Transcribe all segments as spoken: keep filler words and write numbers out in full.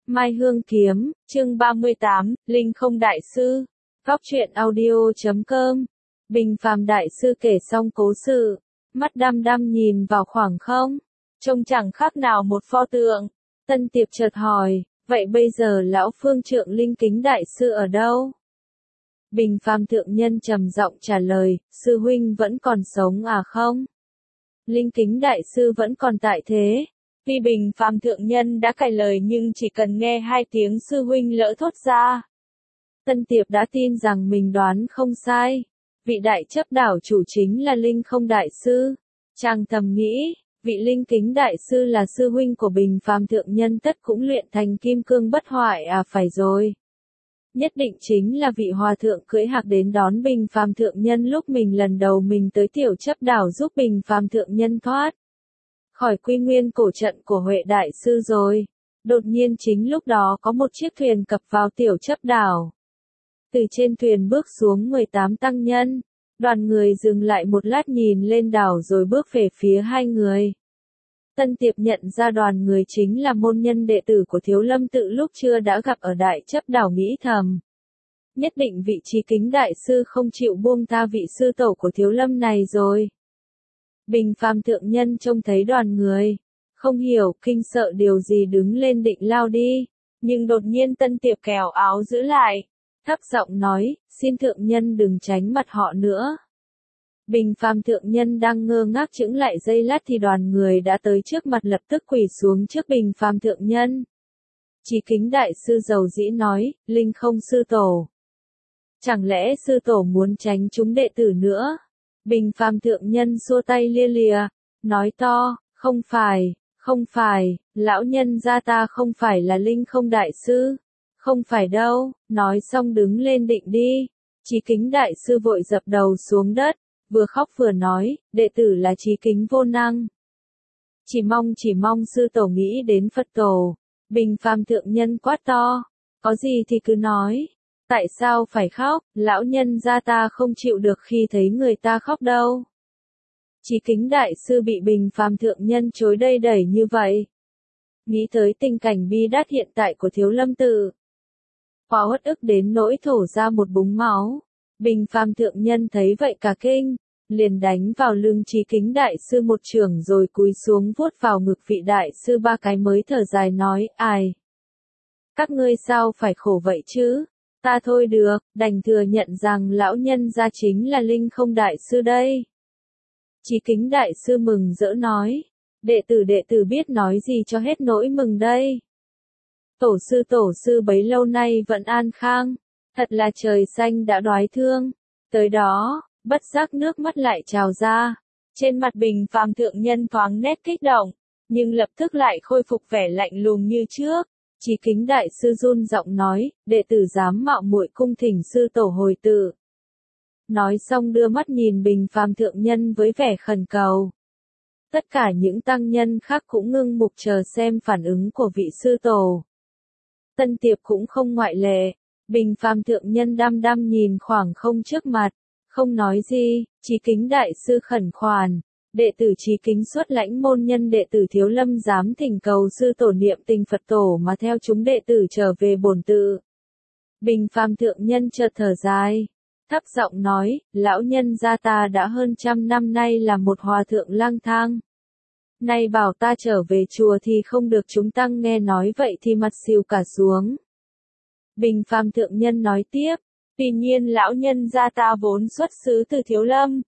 Mai Hương Kiếm, chương ba mươi tám, Linh Không Đại Sư, Góc truyện audio chấm com. Bình Phàm Đại Sư kể xong cố sự, mắt đăm đăm nhìn vào khoảng không, trông chẳng khác nào một pho tượng. Tân Tiệp chợt hỏi, vậy bây giờ lão phương trượng Linh Kính Đại Sư ở đâu? Bình Phàm thượng nhân trầm giọng trả lời, sư huynh vẫn còn sống à không? Linh Kính Đại Sư vẫn còn tại thế. Tuy Bình Phàm thượng nhân đã cài lời nhưng chỉ cần nghe hai tiếng sư huynh lỡ thốt ra. Tân Tiệp đã tin rằng mình đoán không sai. Vị đại chấp đảo chủ chính là Linh Không Đại Sư. Chàng thầm nghĩ, vị Linh Kính Đại Sư là sư huynh của Bình Phàm thượng nhân tất cũng luyện thành kim cương bất hoại à phải rồi. Nhất định chính là vị hòa thượng cưỡi hạc đến đón Bình Phàm thượng nhân lúc mình lần đầu mình tới tiểu chấp đảo giúp Bình Phàm thượng nhân thoát khỏi quy nguyên cổ trận của Huệ Đại Sư rồi. Đột nhiên chính lúc đó có một chiếc thuyền cập vào tiểu chấp đảo. Từ trên thuyền bước xuống mười tám tăng nhân. Đoàn người dừng lại một lát nhìn lên đảo rồi bước về phía hai người. Tân Tiệp nhận ra đoàn người chính là môn nhân đệ tử của Thiếu Lâm Tự lúc chưa đã gặp ở Đại Chấp đảo, nghĩ thầm. Nhất định vị trí Kính Đại Sư không chịu buông tha vị sư tổ của Thiếu Lâm này rồi. Bình Phàm thượng nhân trông thấy đoàn người, không hiểu, kinh sợ điều gì đứng lên định lao đi, nhưng đột nhiên Tân Tiệp kéo áo giữ lại, thấp giọng nói, xin thượng nhân đừng tránh mặt họ nữa. Bình Phàm thượng nhân đang ngơ ngác chững lại giây lát thì đoàn người đã tới trước mặt lập tức quỳ xuống trước Bình Phàm thượng nhân. Chí Kính Đại Sư dầu dĩ nói, Linh Không sư tổ. Chẳng lẽ sư tổ muốn tránh chúng đệ tử nữa? Bình Phàm thượng nhân xua tay lia lịa, nói to, không phải, không phải, lão nhân gia ta không phải là Linh Không Đại Sư. Không phải đâu, nói xong đứng lên định đi. Chí Kính Đại Sư vội dập đầu xuống đất, vừa khóc vừa nói, đệ tử là Chí Kính vô năng. Chỉ mong chỉ mong sư tổ nghĩ đến Phật tổ. Bình Phàm thượng nhân quát to, có gì thì cứ nói. Tại sao phải khóc, lão nhân gia ta không chịu được khi thấy người ta khóc đâu. Chí Kính Đại Sư bị Bình Phàm thượng nhân chối đây đẩy như vậy. Nghĩ tới tình cảnh bi đát hiện tại của Thiếu Lâm Tự. Quá uất ức đến nỗi thổ ra một búng máu. Bình Phàm thượng nhân thấy vậy cả kinh, liền đánh vào lưng Chí Kính Đại Sư một chưởng rồi cúi xuống vuốt vào ngực vị đại sư ba cái mới thở dài nói, ai? Các ngươi sao phải khổ vậy chứ? Ta thôi được, đành thừa nhận rằng lão nhân gia chính là Linh Không Đại Sư đây. Chí Kính Đại Sư mừng rỡ nói, đệ tử đệ tử biết nói gì cho hết nỗi mừng đây. Tổ sư tổ sư bấy lâu nay vẫn an khang, thật là trời xanh đã đoái thương. Tới đó, bất giác nước mắt lại trào ra, trên mặt Bình Phàm thượng nhân thoáng nét kích động, nhưng lập tức lại khôi phục vẻ lạnh lùng như trước. Chí Kính Đại Sư run giọng nói, đệ tử dám mạo muội cung thỉnh sư tổ hồi tự. Nói xong đưa mắt nhìn Bình Phàm thượng nhân với vẻ khẩn cầu. Tất cả những tăng nhân khác cũng ngưng mục chờ xem phản ứng của vị sư tổ. Tân Tiệp cũng không ngoại lệ. Bình Phàm thượng nhân đăm đăm nhìn khoảng không trước mặt, không nói gì. Chí Kính Đại Sư khẩn khoản, đệ tử Chí Kính xuất lãnh môn nhân đệ tử Thiếu Lâm dám thỉnh cầu sư tổ niệm tình Phật tổ mà theo chúng đệ tử trở về bổn tự. Bình Phàm thượng nhân chợt thở dài, thấp giọng nói, lão nhân gia ta đã hơn trăm năm nay là một hòa thượng lang thang. Nay bảo ta trở về chùa thì không được, chúng tăng nghe nói vậy thì mặt xìu cả xuống. Bình Phàm thượng nhân nói tiếp, tuy nhiên lão nhân gia ta vốn xuất xứ từ Thiếu Lâm.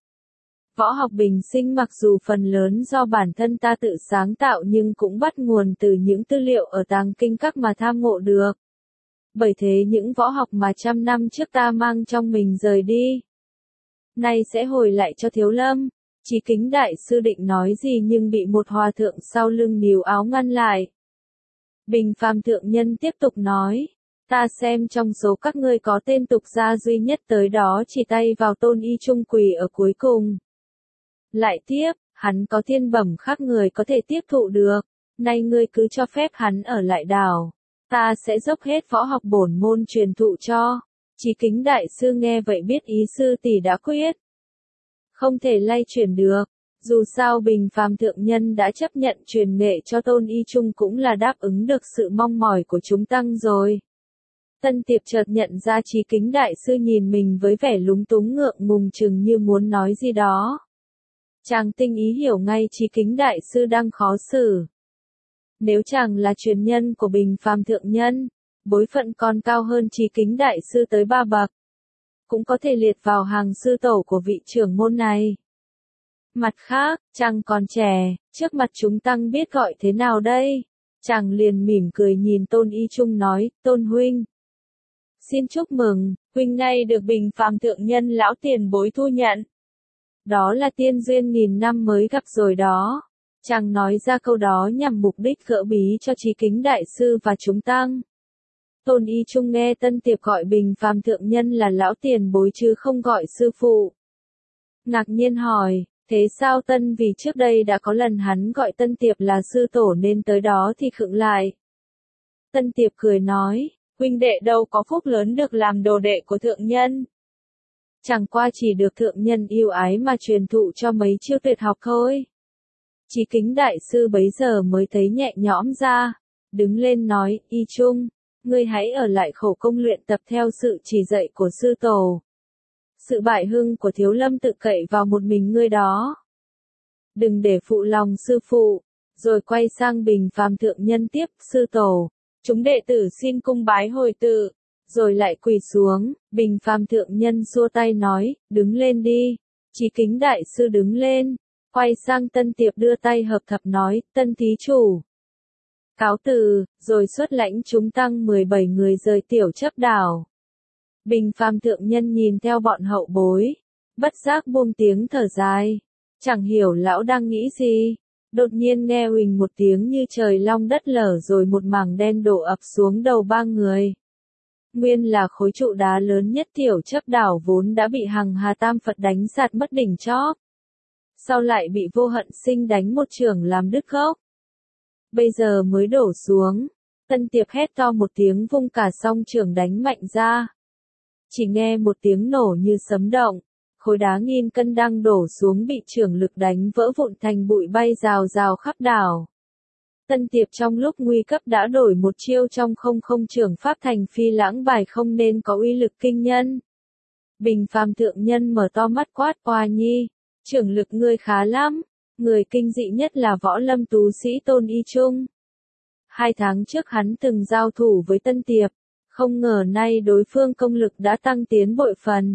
Võ học bình sinh mặc dù phần lớn do bản thân ta tự sáng tạo nhưng cũng bắt nguồn từ những tư liệu ở tàng kinh các mà tham ngộ được. Bởi thế những võ học mà trăm năm trước ta mang trong mình rời đi, nay sẽ hồi lại cho Thiếu Lâm. Chí Kính Đại Sư định nói gì nhưng bị một hòa thượng sau lưng níu áo ngăn lại. Bình Phàm thượng nhân tiếp tục nói, ta xem trong số các ngươi có tên tục gia duy nhất tới đó chỉ tay vào Tôn Y Trung Quỳ ở cuối cùng. Lại tiếp, hắn có thiên bẩm khác người có thể tiếp thụ được, nay ngươi cứ cho phép hắn ở lại đảo, ta sẽ dốc hết võ học bổn môn truyền thụ cho. Chí Kính Đại Sư nghe vậy biết ý sư tỷ đã quyết, không thể lay chuyển được, Dù sao Bình Phàm thượng nhân đã chấp nhận truyền nghệ cho Tôn Y Trung cũng là đáp ứng được sự mong mỏi của chúng tăng rồi. Tân Tiệp chợt nhận ra Chí Kính đại sư nhìn mình với vẻ lúng túng ngượng ngùng chừng như muốn nói gì đó. Chàng tinh ý hiểu ngay Chí Kính đại sư đang khó xử. Nếu chàng là truyền nhân của Bình Phàm thượng nhân, bối phận còn cao hơn Chí Kính đại sư tới ba bậc, cũng có thể liệt vào hàng sư tổ của vị trưởng môn này. Mặt khác, chàng còn trẻ, trước mặt chúng tăng biết gọi thế nào đây? Chàng liền mỉm cười nhìn Tôn Y Trung nói, Tôn huynh. Xin chúc mừng, huynh nay được Bình Phàm thượng nhân lão tiền bối thu nhận. Đó là tiên duyên nghìn năm mới gặp rồi đó. Chàng nói ra câu đó nhằm mục đích gỡ bí cho Chí Kính đại sư và chúng tăng. Tôn Y Trung nghe Tân Tiệp gọi Bình Phàm thượng nhân là lão tiền bối chứ không gọi sư phụ. Ngạc nhiên hỏi, thế sao Tân vì trước đây đã có lần hắn gọi Tân Tiệp là sư tổ nên tới đó thì khựng lại. Tân Tiệp cười nói, huynh đệ đâu có phúc lớn được làm đồ đệ của thượng nhân. Chẳng qua chỉ được thượng nhân yêu ái mà truyền thụ cho mấy chiêu tuyệt học thôi. Chí Kính đại sư bấy giờ mới thấy nhẹ nhõm ra, đứng lên nói, Y Trung, ngươi hãy ở lại khổ công luyện tập theo sự chỉ dạy của sư tổ. Sự bại hưng của Thiếu Lâm tự cậy vào một mình ngươi đó. Đừng để phụ lòng sư phụ. Rồi quay sang Bình Phàm thượng nhân tiếp, sư tổ, chúng đệ tử xin cung bái hồi tự. Rồi lại quỳ xuống, Bình Phàm thượng nhân xua tay nói, đứng lên đi. Chí Kính đại sư đứng lên, quay sang Tân Tiệp đưa tay hợp thập nói, Tân thí chủ. Cáo từ, rồi xuất lãnh chúng tăng mười bảy người rời tiểu chấp đảo. Bình Phàm thượng nhân nhìn theo bọn hậu bối, bất giác buông tiếng thở dài, chẳng hiểu lão đang nghĩ gì. Đột nhiên nghe huỳnh một tiếng như trời long đất lở rồi một mảng đen đổ ập xuống đầu ba người. Nguyên là khối trụ đá lớn nhất tiểu chấp đảo vốn đã bị Hằng Hà Tam Phật đánh sạt mất đỉnh chóp. Sau lại bị Vô Hận Sinh đánh một chưởng làm đứt gốc. Bây giờ mới đổ xuống. Tân Tiệp hét to một tiếng vung cả song chưởng đánh mạnh ra. Chỉ nghe một tiếng nổ như sấm động, khối đá nghìn cân đang đổ xuống bị chưởng lực đánh vỡ vụn thành bụi bay rào rào khắp đảo. Tân Tiệp trong lúc nguy cấp đã đổi một chiêu trong không không chưởng pháp thành phi lãng bài không nên có uy lực kinh nhân. Bình Phàm thượng nhân mở to mắt quát, Oa Nhi, chưởng lực ngươi khá lắm, người kinh dị nhất là võ lâm tú sĩ Tôn Y Trung. Hai tháng trước hắn từng giao thủ với Tân Tiệp, không ngờ nay đối phương công lực đã tăng tiến bội phần.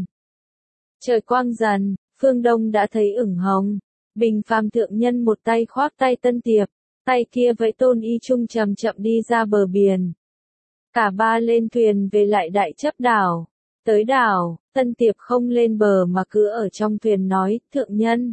Trời quang dần, phương đông đã thấy ửng hồng, Bình Phàm thượng nhân một tay khoác tay Tân Tiệp, tay kia vẫy Tôn Y Trung chậm chậm đi ra bờ biển. Cả ba lên thuyền về lại đại chấp đảo. Tới đảo, Tân Tiệp không lên bờ mà cứ ở trong thuyền nói, thượng nhân.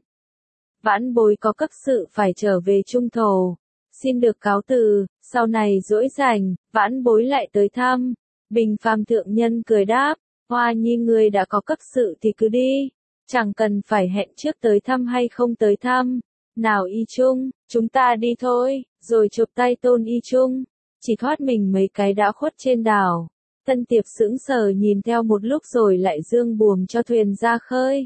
Vãn bối có cấp sự phải trở về Trung Thổ. Xin được cáo từ, sau này rỗi rảnh, vãn bối lại tới thăm. Bình Phàm thượng nhân cười đáp, Hoa Nhi ngươi đã có cấp sự thì cứ đi. Chẳng cần phải hẹn trước tới thăm hay không tới thăm. Nào Y Trung, chúng ta đi thôi, rồi chụp tay Tôn Y Trung. Chỉ thoát mình mấy cái đã khuất trên đảo. Tân Tiệp sững sờ nhìn theo một lúc rồi lại dương buồm cho thuyền ra khơi.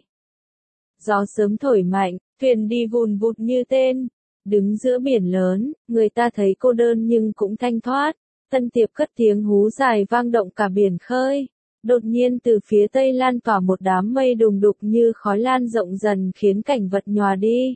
Gió sớm thổi mạnh, thuyền đi vùn vụt như tên. Đứng giữa biển lớn, người ta thấy cô đơn nhưng cũng thanh thoát. Tân Tiệp cất tiếng hú dài vang động cả biển khơi. Đột nhiên từ phía tây lan tỏa một đám mây đùng đục như khói lan rộng dần khiến cảnh vật nhòa đi.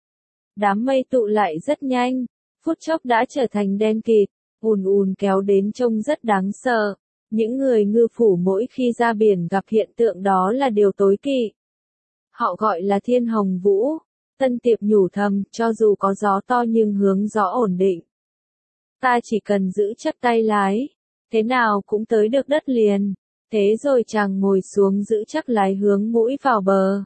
Đám mây tụ lại rất nhanh, phút chốc đã trở thành đen kịt, ùn ùn kéo đến trông rất đáng sợ. Những người ngư phủ mỗi khi ra biển gặp hiện tượng đó là điều tối kỵ. Họ gọi là thiên hồng vũ. Tân Tiệp nhủ thầm, cho dù có gió to nhưng hướng gió ổn định. Ta chỉ cần giữ chắc tay lái, thế nào cũng tới được đất liền. Thế rồi chàng ngồi xuống giữ chắc lái hướng mũi vào bờ.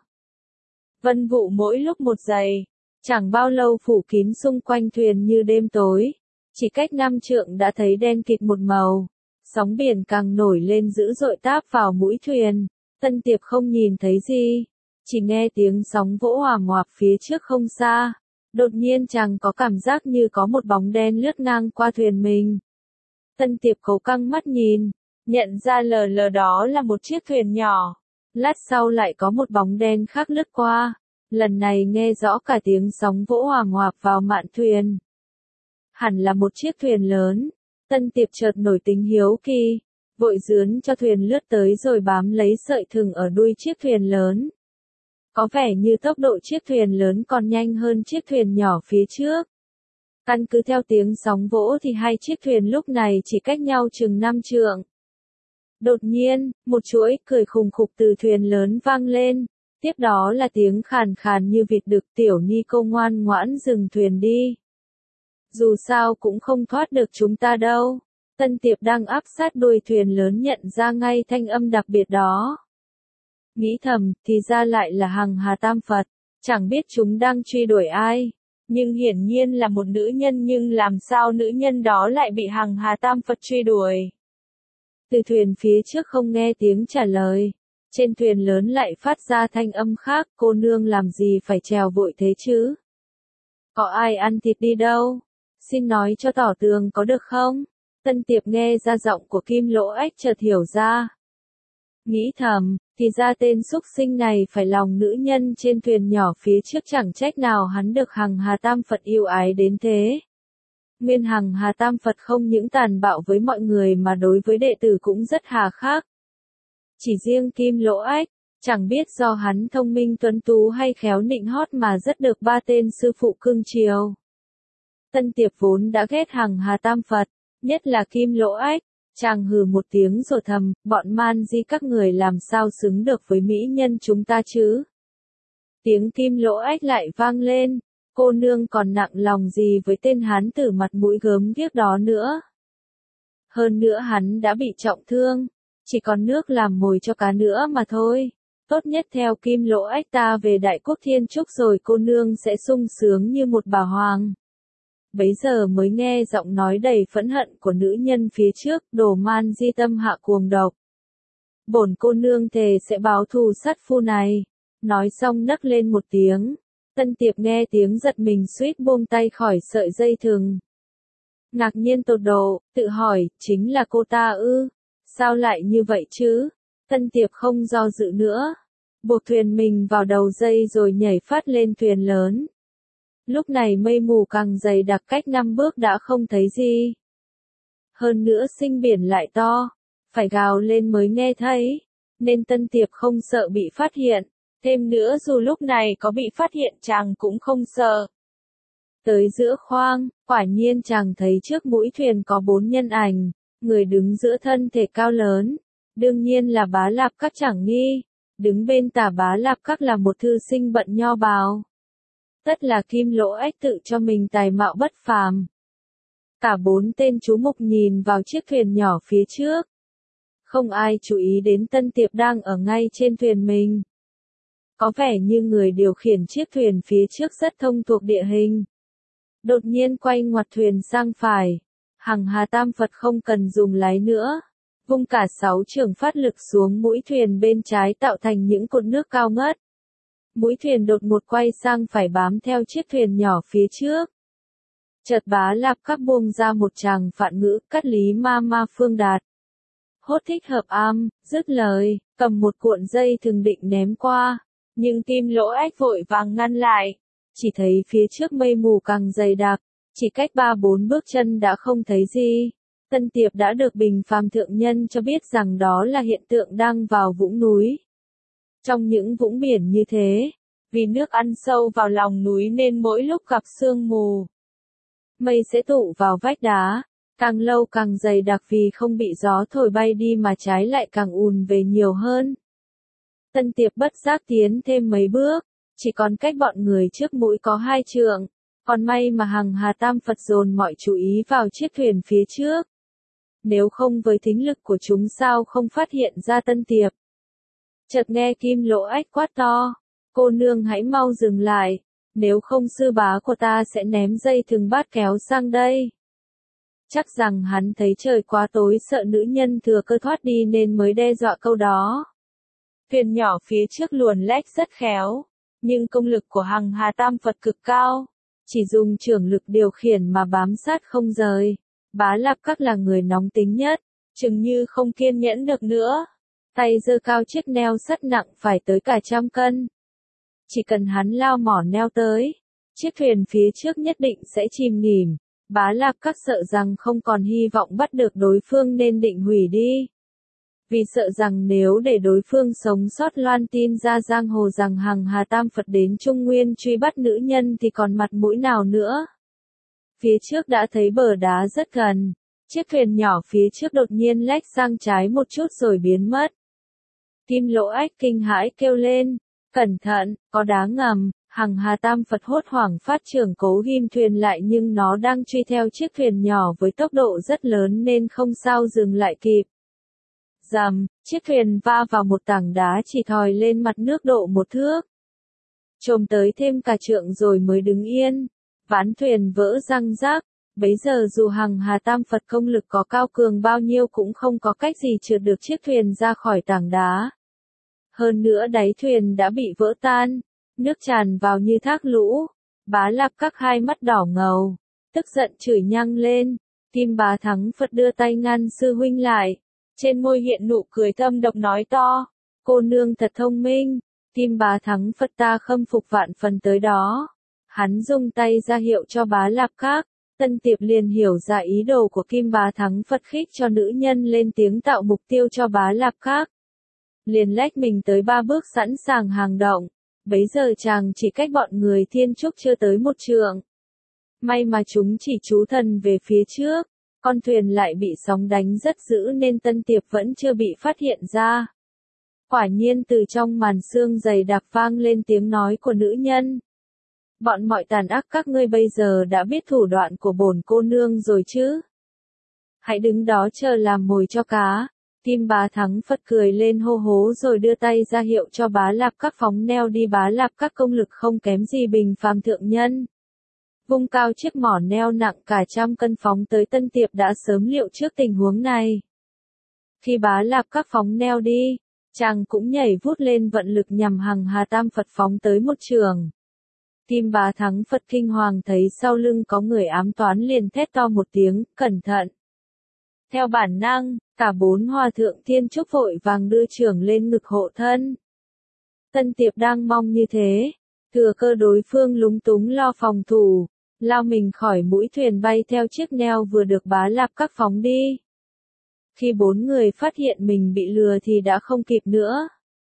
Vân vụ mỗi lúc một dày, chẳng bao lâu phủ kín xung quanh thuyền như đêm tối. Chỉ cách năm trượng đã thấy đen kịt một màu. Sóng biển càng nổi lên dữ dội táp vào mũi thuyền. Tân Tiệp không nhìn thấy gì, chỉ nghe tiếng sóng vỗ hòa ngoạp phía trước không xa. Đột nhiên chàng có cảm giác như có một bóng đen lướt ngang qua thuyền mình. Tân Tiệp cố căng mắt nhìn, nhận ra lờ lờ đó là một chiếc thuyền nhỏ. Lát sau lại có một bóng đen khác lướt qua, lần này nghe rõ cả tiếng sóng vỗ hoàng hoạp vào mạn thuyền. Hẳn là một chiếc thuyền lớn. Tân Tiệp chợt nổi tính hiếu kỳ, vội dướn cho thuyền lướt tới rồi bám lấy sợi thừng ở đuôi chiếc thuyền lớn. Có vẻ như tốc độ chiếc thuyền lớn còn nhanh hơn chiếc thuyền nhỏ phía trước. Căn cứ theo tiếng sóng vỗ thì hai chiếc thuyền lúc này chỉ cách nhau chừng năm trượng. Đột nhiên, một chuỗi cười khùng khục từ thuyền lớn vang lên, tiếp đó là tiếng khàn khàn như vịt đực. Tiểu Ni cô ngoan ngoãn dừng thuyền đi. Dù sao cũng không thoát được chúng ta đâu. Tân Tiệp đang áp sát đuôi thuyền lớn nhận ra ngay thanh âm đặc biệt đó. Nghĩ thầm, thì ra lại là Hằng Hà Tam Phật, chẳng biết chúng đang truy đuổi ai. Nhưng hiển nhiên là một nữ nhân, nhưng làm sao nữ nhân đó lại bị Hằng Hà Tam Phật truy đuổi? Từ thuyền phía trước không nghe tiếng trả lời. Trên thuyền lớn lại phát ra thanh âm khác, cô nương làm gì phải trèo vội thế chứ? Có ai ăn thịt đi đâu? Xin nói cho tỏ tường có được không? Tân Tiệp nghe ra giọng của Kim Lỗ Ách chợt hiểu ra. Nghĩ thầm, thì ra tên xúc sinh này phải lòng nữ nhân trên thuyền nhỏ phía trước, chẳng trách nào hắn được Hằng Hà Tam Phật yêu ái đến thế. Nguyên Hằng Hà Tam Phật không những tàn bạo với mọi người mà đối với đệ tử cũng rất hà khắc. Chỉ riêng Kim Lỗ Ách, chẳng biết do hắn thông minh tuấn tú hay khéo nịnh hót mà rất được ba tên sư phụ cưng chiều. Tân Tiệp vốn đã ghét Hằng Hà Tam Phật, nhất là Kim Lỗ Ách. Chàng hừ một tiếng rồi thầm, bọn man di các người làm sao xứng được với mỹ nhân chúng ta chứ? Tiếng Kim Lỗ Ách lại vang lên, cô nương còn nặng lòng gì với tên hán tử mặt mũi gớm ghiếc đó nữa? Hơn nữa hắn đã bị trọng thương, chỉ còn nước làm mồi cho cá nữa mà thôi. Tốt nhất theo Kim Lỗ Ách ta về Đại Quốc Thiên Trúc rồi cô nương sẽ sung sướng như một bà hoàng. Bấy giờ mới nghe giọng nói đầy phẫn hận của nữ nhân phía trước, đồ man di tâm hạ cuồng độc. Bổn cô nương thề sẽ báo thù sát phu này. Nói xong nấc lên một tiếng. Tân Tiệp nghe tiếng giật mình suýt buông tay khỏi sợi dây thừng. Ngạc nhiên tột độ, tự hỏi, chính là cô ta ư? Sao lại như vậy chứ? Tân Tiệp không do dự nữa. Buộc thuyền mình vào đầu dây rồi nhảy phát lên thuyền lớn. Lúc này mây mù càng dày đặc, cách năm bước đã không thấy gì. Hơn nữa sinh biển lại to, phải gào lên mới nghe thấy, nên Tân Tiệp không sợ bị phát hiện. Thêm nữa dù lúc này có bị phát hiện chàng cũng không sợ. Tới giữa khoang, quả nhiên chàng thấy trước mũi thuyền có bốn nhân ảnh, người đứng giữa thân thể cao lớn. Đương nhiên là Bá Lạp Các chẳng nghi, đứng bên tả Bá Lạp Các là một thư sinh bận nho bào. Tất là Kim Lỗ Ách tự cho mình tài mạo bất phàm. Cả bốn tên chú mục nhìn vào chiếc thuyền nhỏ phía trước. Không ai chú ý đến Tân Tiệp đang ở ngay trên thuyền mình. Có vẻ như người điều khiển chiếc thuyền phía trước rất thông thuộc địa hình. Đột nhiên quay ngoặt thuyền sang phải. Hằng Hà Tam Phật không cần dùng lái nữa. Vung cả sáu chưởng phát lực xuống mũi thuyền bên trái tạo thành những cột nước cao ngất. Mũi thuyền đột ngột quay sang phải bám theo chiếc thuyền nhỏ phía trước. Chợt Bá Lạp Các buông ra một tràng phạn ngữ, cắt lý ma ma phương đạt. Hốt thích hợp am, dứt lời, cầm một cuộn dây thừng định ném qua. Nhưng Kim Lỗ Ách vội vàng ngăn lại. Chỉ thấy phía trước mây mù càng dày đặc, chỉ cách ba bốn bước chân đã không thấy gì. Tân Tiệp đã được Bình Phàm Thượng Nhân cho biết rằng đó là hiện tượng đang vào vũng núi. Trong những vũng biển như thế, vì nước ăn sâu vào lòng núi nên mỗi lúc gặp sương mù, mây sẽ tụ vào vách đá, càng lâu càng dày đặc, vì không bị gió thổi bay đi mà trái lại càng ùn về nhiều hơn. Tân Tiệp bất giác tiến thêm mấy bước, chỉ còn cách bọn người trước mũi có hai trượng, còn may mà Hằng Hà Tam Phật dồn mọi chú ý vào chiếc thuyền phía trước. Nếu không với thính lực của chúng sao không phát hiện ra Tân Tiệp. Chợt nghe Kim Lỗ Ách quát to, cô nương hãy mau dừng lại, nếu không sư bá của ta sẽ ném dây thừng bát kéo sang đây. Chắc rằng hắn thấy trời quá tối sợ nữ nhân thừa cơ thoát đi nên mới đe dọa câu đó. Thuyền nhỏ phía trước luồn lách rất khéo, nhưng công lực của Hằng Hà Tam Phật cực cao, chỉ dùng chưởng lực điều khiển mà bám sát không rời. Bá Lạp Các là người nóng tính nhất, chừng như không kiên nhẫn được nữa. Tay giơ cao chiếc neo sắt nặng phải tới cả trăm cân. chỉ cần hắn lao mỏ neo tới, chiếc thuyền phía trước nhất định sẽ chìm nghỉm. Bá Lạp Các sợ rằng không còn hy vọng bắt được đối phương nên định hủy đi. Vì sợ rằng nếu để đối phương sống sót loan tin ra giang hồ rằng Hằng Hà Tam Phật đến Trung Nguyên truy bắt nữ nhân thì còn mặt mũi nào nữa. Phía trước đã thấy bờ đá rất gần, chiếc thuyền nhỏ phía trước đột nhiên lách sang trái một chút rồi biến mất. Kim Lỗ Ách kinh hãi kêu lên, cẩn thận, có đá ngầm. Hằng Hà Tam Phật hốt hoảng phát trưởng cố ghim thuyền lại nhưng nó đang truy theo chiếc thuyền nhỏ với tốc độ rất lớn nên không sao dừng lại kịp. Rầm, chiếc thuyền va vào một tảng đá chỉ thòi lên mặt nước độ một thước. Chồm tới thêm cả trượng rồi mới đứng yên. Ván thuyền vỡ răng rác. Bấy giờ dù Hằng Hà Tam Phật công lực có cao cường bao nhiêu cũng không có cách gì trượt được chiếc thuyền ra khỏi tảng đá. Hơn nữa đáy thuyền đã bị vỡ tan. Nước tràn vào như thác lũ. Bá Lạp Các hai mắt đỏ ngầu, tức giận chửi nhăng lên. Kim Bá Thắng Phật đưa tay ngăn sư huynh lại. Trên môi hiện nụ cười thâm độc nói to. Cô nương thật thông minh. Kim Bá Thắng Phật ta khâm phục vạn phần tới đó. Hắn dùng tay ra hiệu cho Bá Lạp Các. Tân Tiệp liền hiểu ra ý đồ của Kim Bá Thắng Phật khích cho nữ nhân lên tiếng tạo mục tiêu cho Bá Lạp Các. Liền lách mình tới ba bước sẵn sàng hàng động. Bấy giờ chàng chỉ cách bọn người Thiên Trúc chưa tới một trượng. May mà chúng chỉ trú thần về phía trước, con thuyền lại bị sóng đánh rất dữ nên Tân Tiệp vẫn chưa bị phát hiện ra. Quả nhiên từ trong màn sương dày đặc vang lên tiếng nói của nữ nhân. Bọn mọi tàn ác các ngươi bây giờ đã biết thủ đoạn của bổn cô nương rồi chứ? Hãy đứng đó chờ làm mồi cho cá. Kim Bá Thắng Phật cười lên hô hố rồi đưa tay ra hiệu cho Bá Lạp Các phóng neo đi. Bá Lạp Các công lực không kém gì bình phàm thượng nhân. Vung cao chiếc mỏ neo nặng cả trăm cân phóng tới. Tân Tiệp đã sớm liệu trước tình huống này. Khi Bá Lạp Các phóng neo đi, chàng cũng nhảy vút lên vận lực nhằm Hằng Hà Tam Phật phóng tới một trường. Kim Bá Thắng Phật kinh hoàng thấy sau lưng có người ám toán liền thét to một tiếng, cẩn thận. Theo bản năng, cả bốn hòa thượng Thiên Trúc vội vàng đưa trưởng lên ngực hộ thân. Tân Tiệp đang mong như thế, thừa cơ đối phương lúng túng lo phòng thủ, lao mình khỏi mũi thuyền bay theo chiếc neo vừa được Bá Lạp Các phóng đi. Khi bốn người phát hiện mình bị lừa thì đã không kịp nữa.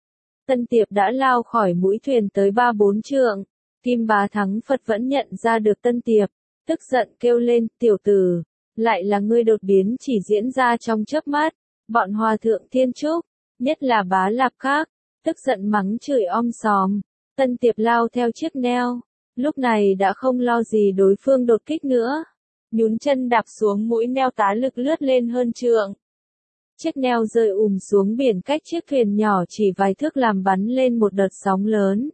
Tân Tiệp đã lao khỏi mũi thuyền tới ba bốn trượng. Kim Bá Thắng Phật vẫn nhận ra được Tân Tiệp, tức giận kêu lên, tiểu tử, lại là ngươi đột biến chỉ diễn ra trong chớp mắt. Bọn hòa thượng Thiên Trúc, nhất là Bá Lạp Các, tức giận mắng chửi om sòm. Tân Tiệp lao theo chiếc neo, lúc này đã không lo gì đối phương đột kích nữa. Nhún chân đạp xuống mũi neo tá lực lướt lên hơn trượng. Chiếc neo rơi ùm xuống biển cách chiếc thuyền nhỏ chỉ vài thước làm bắn lên một đợt sóng lớn.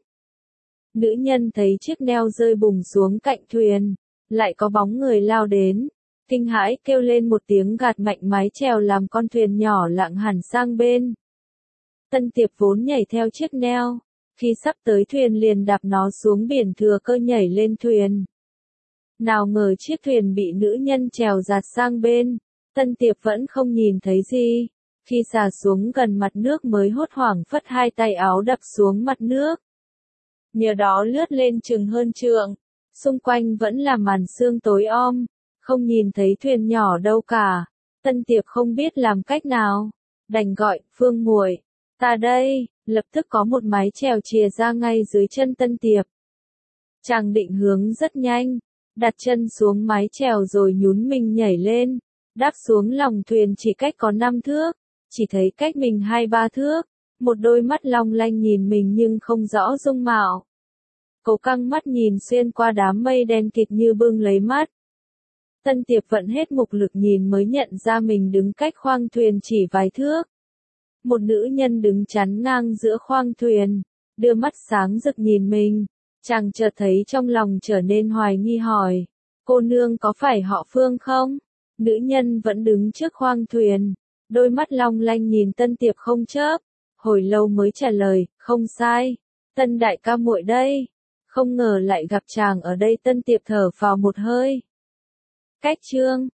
Nữ nhân thấy chiếc neo rơi bùng xuống cạnh thuyền, lại có bóng người lao đến, kinh hãi kêu lên một tiếng gạt mạnh mái chèo làm con thuyền nhỏ lạng hẳn sang bên. Tân Tiệp vốn nhảy theo chiếc neo, khi sắp tới thuyền liền đạp nó xuống biển thừa cơ nhảy lên thuyền. Nào ngờ chiếc thuyền bị nữ nhân chèo giạt sang bên, Tân Tiệp vẫn không nhìn thấy gì, khi xà xuống gần mặt nước mới hốt hoảng phất hai tay áo đập xuống mặt nước. Nhờ đó lướt lên chừng hơn trượng, xung quanh vẫn là màn sương tối om, không nhìn thấy thuyền nhỏ đâu cả. Tân Tiệp không biết làm cách nào, đành gọi, Phương muội, ta đây, lập tức có một mái chèo chìa ra ngay dưới chân Tân Tiệp. Chàng định hướng rất nhanh, đặt chân xuống mái chèo rồi nhún mình nhảy lên, đáp xuống lòng thuyền chỉ cách có năm thước, chỉ thấy cách mình hai ba thước, một đôi mắt long lanh nhìn mình nhưng không rõ dung mạo. Cố căng mắt nhìn xuyên qua đám mây đen kịt như bưng lấy mắt. Tân Tiệp vận hết mục lực nhìn mới nhận ra mình đứng cách khoang thuyền chỉ vài thước. Một nữ nhân đứng chắn ngang giữa khoang thuyền, đưa mắt sáng rực nhìn mình. Chàng chợt thấy trong lòng trở nên hoài nghi hỏi, cô nương có phải họ Phương không? Nữ nhân vẫn đứng trước khoang thuyền, đôi mắt long lanh nhìn Tân Tiệp không chớp, hồi lâu mới trả lời, không sai, Tân đại ca muội đây. Không ngờ lại gặp chàng ở đây. Tân Tiệp thở phào một hơi. Cách chương